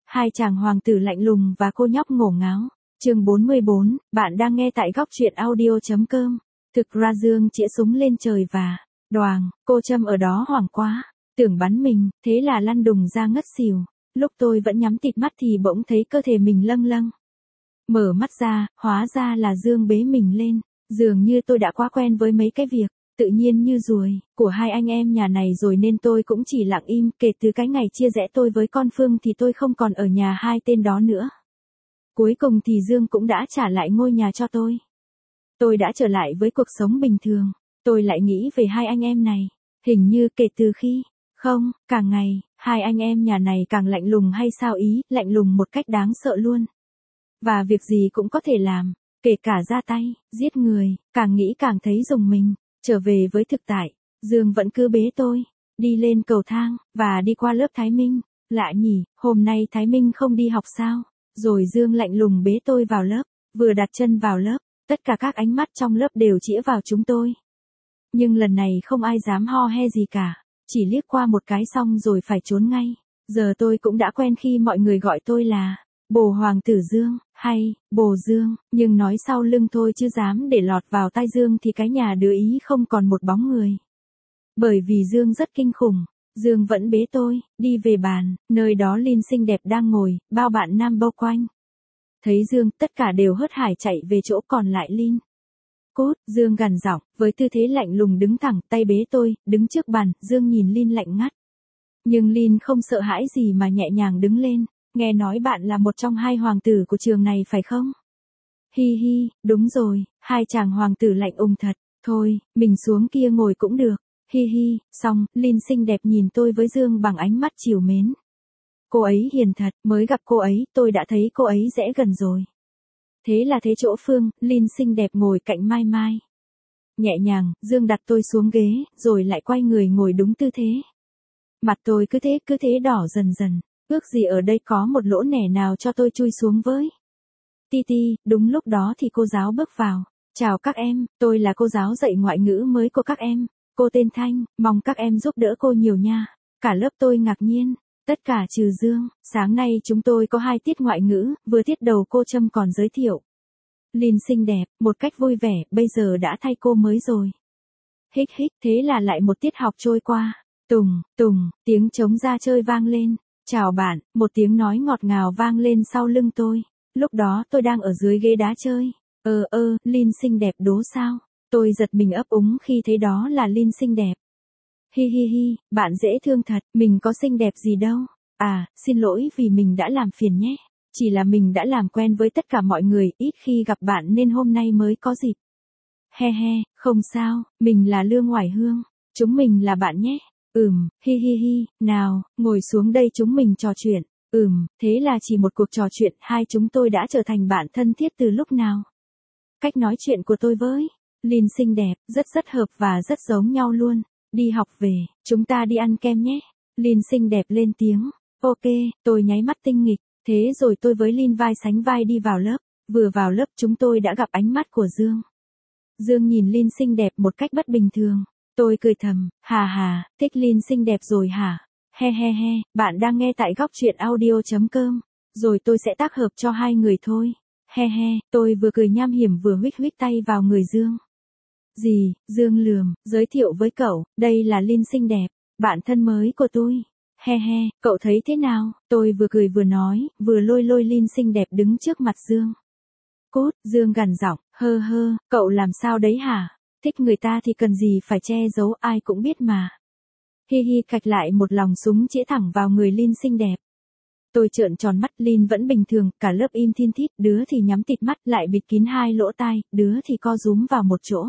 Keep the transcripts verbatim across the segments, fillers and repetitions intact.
Hai chàng hoàng tử lạnh lùng và cô nhóc ngổ ngáo. Chương bốn mươi bốn, bạn đang nghe tại góc truyện audio chấm com. Thực ra Dương chĩa súng lên trời và đoàng, cô Trâm ở đó hoảng quá, tưởng bắn mình, thế là lăn đùng ra ngất xỉu. Lúc tôi vẫn nhắm tịt mắt thì bỗng thấy cơ thể mình lâng lâng. Mở mắt ra, hóa ra là Dương bế mình lên. Dường như tôi đã quá quen với mấy cái việc tự nhiên như ruồi của hai anh em nhà này rồi nên tôi cũng chỉ lặng im. Kể từ cái ngày chia rẽ tôi với con Phương thì tôi không còn ở nhà hai tên đó nữa. Cuối cùng thì Dương cũng đã trả lại ngôi nhà cho tôi. Tôi đã trở lại với cuộc sống bình thường. Tôi lại nghĩ về hai anh em này. Hình như kể từ khi, không, càng ngày, hai anh em nhà này càng lạnh lùng hay sao ý, lạnh lùng một cách đáng sợ luôn. Và việc gì cũng có thể làm, kể cả ra tay, giết người, càng nghĩ càng thấy rùng mình. Trở về với thực tại, Dương vẫn cứ bế tôi, đi lên cầu thang, và đi qua lớp Thái Minh. Lạ nhỉ, hôm nay Thái Minh không đi học sao? Rồi Dương lạnh lùng bế tôi vào lớp, vừa đặt chân vào lớp, tất cả các ánh mắt trong lớp đều chĩa vào chúng tôi. Nhưng lần này không ai dám ho he gì cả, chỉ liếc qua một cái xong rồi phải trốn ngay. Giờ tôi cũng đã quen khi mọi người gọi tôi là Bồ Hoàng tử Dương, hay Bồ Dương, nhưng nói sau lưng thôi chứ dám để lọt vào tai Dương thì cái nhà đứa Ý không còn một bóng người. Bởi vì Dương rất kinh khủng, Dương vẫn bế tôi, đi về bàn, nơi đó Linh xinh đẹp đang ngồi, bao bạn nam bao quanh. Thấy Dương, tất cả đều hớt hải chạy về chỗ còn lại Linh. Cút, Dương gằn giọng, với tư thế lạnh lùng đứng thẳng, tay bế tôi, đứng trước bàn, Dương nhìn Linh lạnh ngắt. Nhưng Linh không sợ hãi gì mà nhẹ nhàng đứng lên. Nghe nói bạn là một trong hai hoàng tử của trường này phải không? Hi hi, đúng rồi, hai chàng hoàng tử lạnh ùng thật. Thôi, mình xuống kia ngồi cũng được. Hi hi, xong, Linh xinh đẹp nhìn tôi với Dương bằng ánh mắt trìu mến. Cô ấy hiền thật, mới gặp cô ấy, tôi đã thấy cô ấy dễ gần rồi. Thế là thế chỗ Phương, Linh xinh đẹp ngồi cạnh Mai Mai. Nhẹ nhàng, Dương đặt tôi xuống ghế, rồi lại quay người ngồi đúng tư thế. Mặt tôi cứ thế cứ thế đỏ dần dần. Ước gì ở đây có một lỗ nẻ nào cho tôi chui xuống với. Ti ti, đúng lúc đó thì cô giáo bước vào. Chào các em, tôi là cô giáo dạy ngoại ngữ mới của các em. Cô tên Thanh, mong các em giúp đỡ cô nhiều nha. Cả lớp tôi ngạc nhiên, tất cả trừ Dương. Sáng nay chúng tôi có hai tiết ngoại ngữ, vừa tiết đầu cô Trâm còn giới thiệu Linh xinh đẹp, một cách vui vẻ, bây giờ đã thay cô mới rồi. Hích hích, thế là lại một tiết học trôi qua. Tùng, tùng, tiếng trống ra chơi vang lên. Chào bạn, một tiếng nói ngọt ngào vang lên sau lưng tôi. Lúc đó tôi đang ở dưới ghế đá chơi. Ờ ơ, Linh xinh đẹp đố sao? Tôi giật mình ấp úng khi thấy đó là Linh xinh đẹp. Hi hi hi, bạn dễ thương thật, mình có xinh đẹp gì đâu. À, xin lỗi vì mình đã làm phiền nhé. Chỉ là mình đã làm quen với tất cả mọi người, ít khi gặp bạn nên hôm nay mới có dịp. He he, không sao, mình là Lương Hoài Hương. Chúng mình là bạn nhé. Ừm, hi hi hi, nào, ngồi xuống đây chúng mình trò chuyện. Ừm, thế là chỉ một cuộc trò chuyện, hai chúng tôi đã trở thành bạn thân thiết từ lúc nào? Cách nói chuyện của tôi với Linh xinh đẹp, rất rất hợp và rất giống nhau luôn. Đi học về, chúng ta đi ăn kem nhé. Linh xinh đẹp lên tiếng. Ok, tôi nháy mắt tinh nghịch. Thế rồi tôi với Linh vai sánh vai đi vào lớp. Vừa vào lớp chúng tôi đã gặp ánh mắt của Dương. Dương nhìn Linh xinh đẹp một cách bất bình thường. Tôi cười thầm, hà hà, thích Linh xinh đẹp rồi hả? He he he, bạn đang nghe tại góc truyện audio chấm com. Rồi tôi sẽ tác hợp cho hai người thôi. He he, tôi vừa cười nham hiểm vừa huých huých tay vào người Dương. Gì, Dương lườm, giới thiệu với cậu, đây là Linh xinh đẹp, bạn thân mới của tôi. He he, cậu thấy thế nào? Tôi vừa cười vừa nói, vừa lôi lôi Linh xinh đẹp đứng trước mặt Dương. Cút, Dương gằn giọng, hơ hơ, cậu làm sao đấy hả? Thích người ta thì cần gì phải che giấu, ai cũng biết mà. Hi hi, cạch lại một lòng súng chĩa thẳng vào người Linh xinh đẹp. Tôi trợn tròn mắt, Linh vẫn bình thường, cả lớp im thin thít, đứa thì nhắm tịt mắt lại bịt kín hai lỗ tai, đứa thì co rúm vào một chỗ.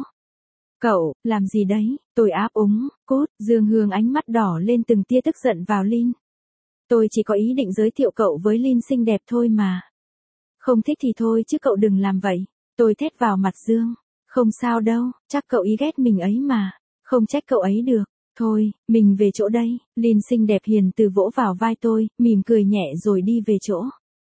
Cậu, làm gì đấy? Tôi áp úng, cút, Dương hướng ánh mắt đỏ lên từng tia tức giận vào Linh. Tôi chỉ có ý định giới thiệu cậu với Linh xinh đẹp thôi mà. Không thích thì thôi chứ cậu đừng làm vậy. Tôi thét vào mặt Dương. Không sao đâu, chắc cậu ý ghét mình ấy mà. Không trách cậu ấy được. Thôi, mình về chỗ đây. Linh xinh đẹp hiền từ vỗ vào vai tôi, mỉm cười nhẹ rồi đi về chỗ.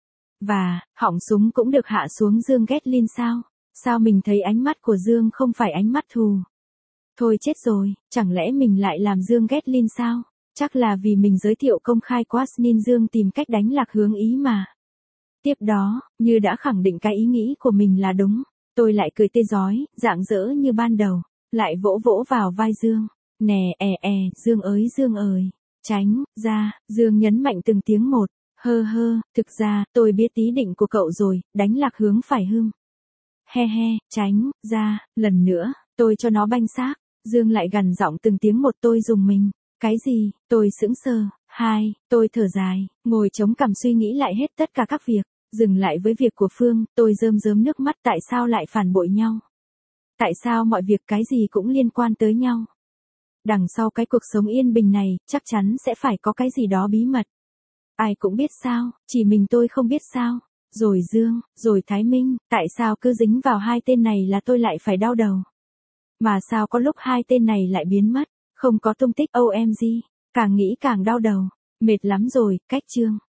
Và, họng súng cũng được hạ xuống. Dương ghét Linh sao? Sao mình thấy ánh mắt của Dương không phải ánh mắt thù? Thôi chết rồi, chẳng lẽ mình lại làm Dương ghét Linh sao? Chắc là vì mình giới thiệu công khai quá nên Dương tìm cách đánh lạc hướng ý mà. Tiếp đó, như đã khẳng định cái ý nghĩ của mình là đúng, tôi lại cười tươi rói, rạng rỡ như ban đầu, lại vỗ vỗ vào vai Dương. Nè è è, Dương ơi Dương ơi, tránh ra, Dương nhấn mạnh từng tiếng một, hơ hơ, thực ra, tôi biết ý định của cậu rồi, đánh lạc hướng phải hưng. He he, tránh ra, lần nữa, tôi cho nó banh xác. Dương lại gằn giọng từng tiếng một, tôi dùng mình. Cái gì? Tôi sững sờ. Hai, tôi thở dài, ngồi chống cằm suy nghĩ lại hết tất cả các việc, dừng lại với việc của Phương, tôi rơm rớm nước mắt, tại sao lại phản bội nhau? Tại sao mọi việc cái gì cũng liên quan tới nhau? Đằng sau cái cuộc sống yên bình này, chắc chắn sẽ phải có cái gì đó bí mật. Ai cũng biết sao, chỉ mình tôi không biết sao. Rồi Dương, rồi Thái Minh, tại sao cứ dính vào hai tên này là tôi lại phải đau đầu? Mà sao có lúc hai tên này lại biến mất, không có tung tích, o em giê, càng nghĩ càng đau đầu, mệt lắm rồi, cách chương.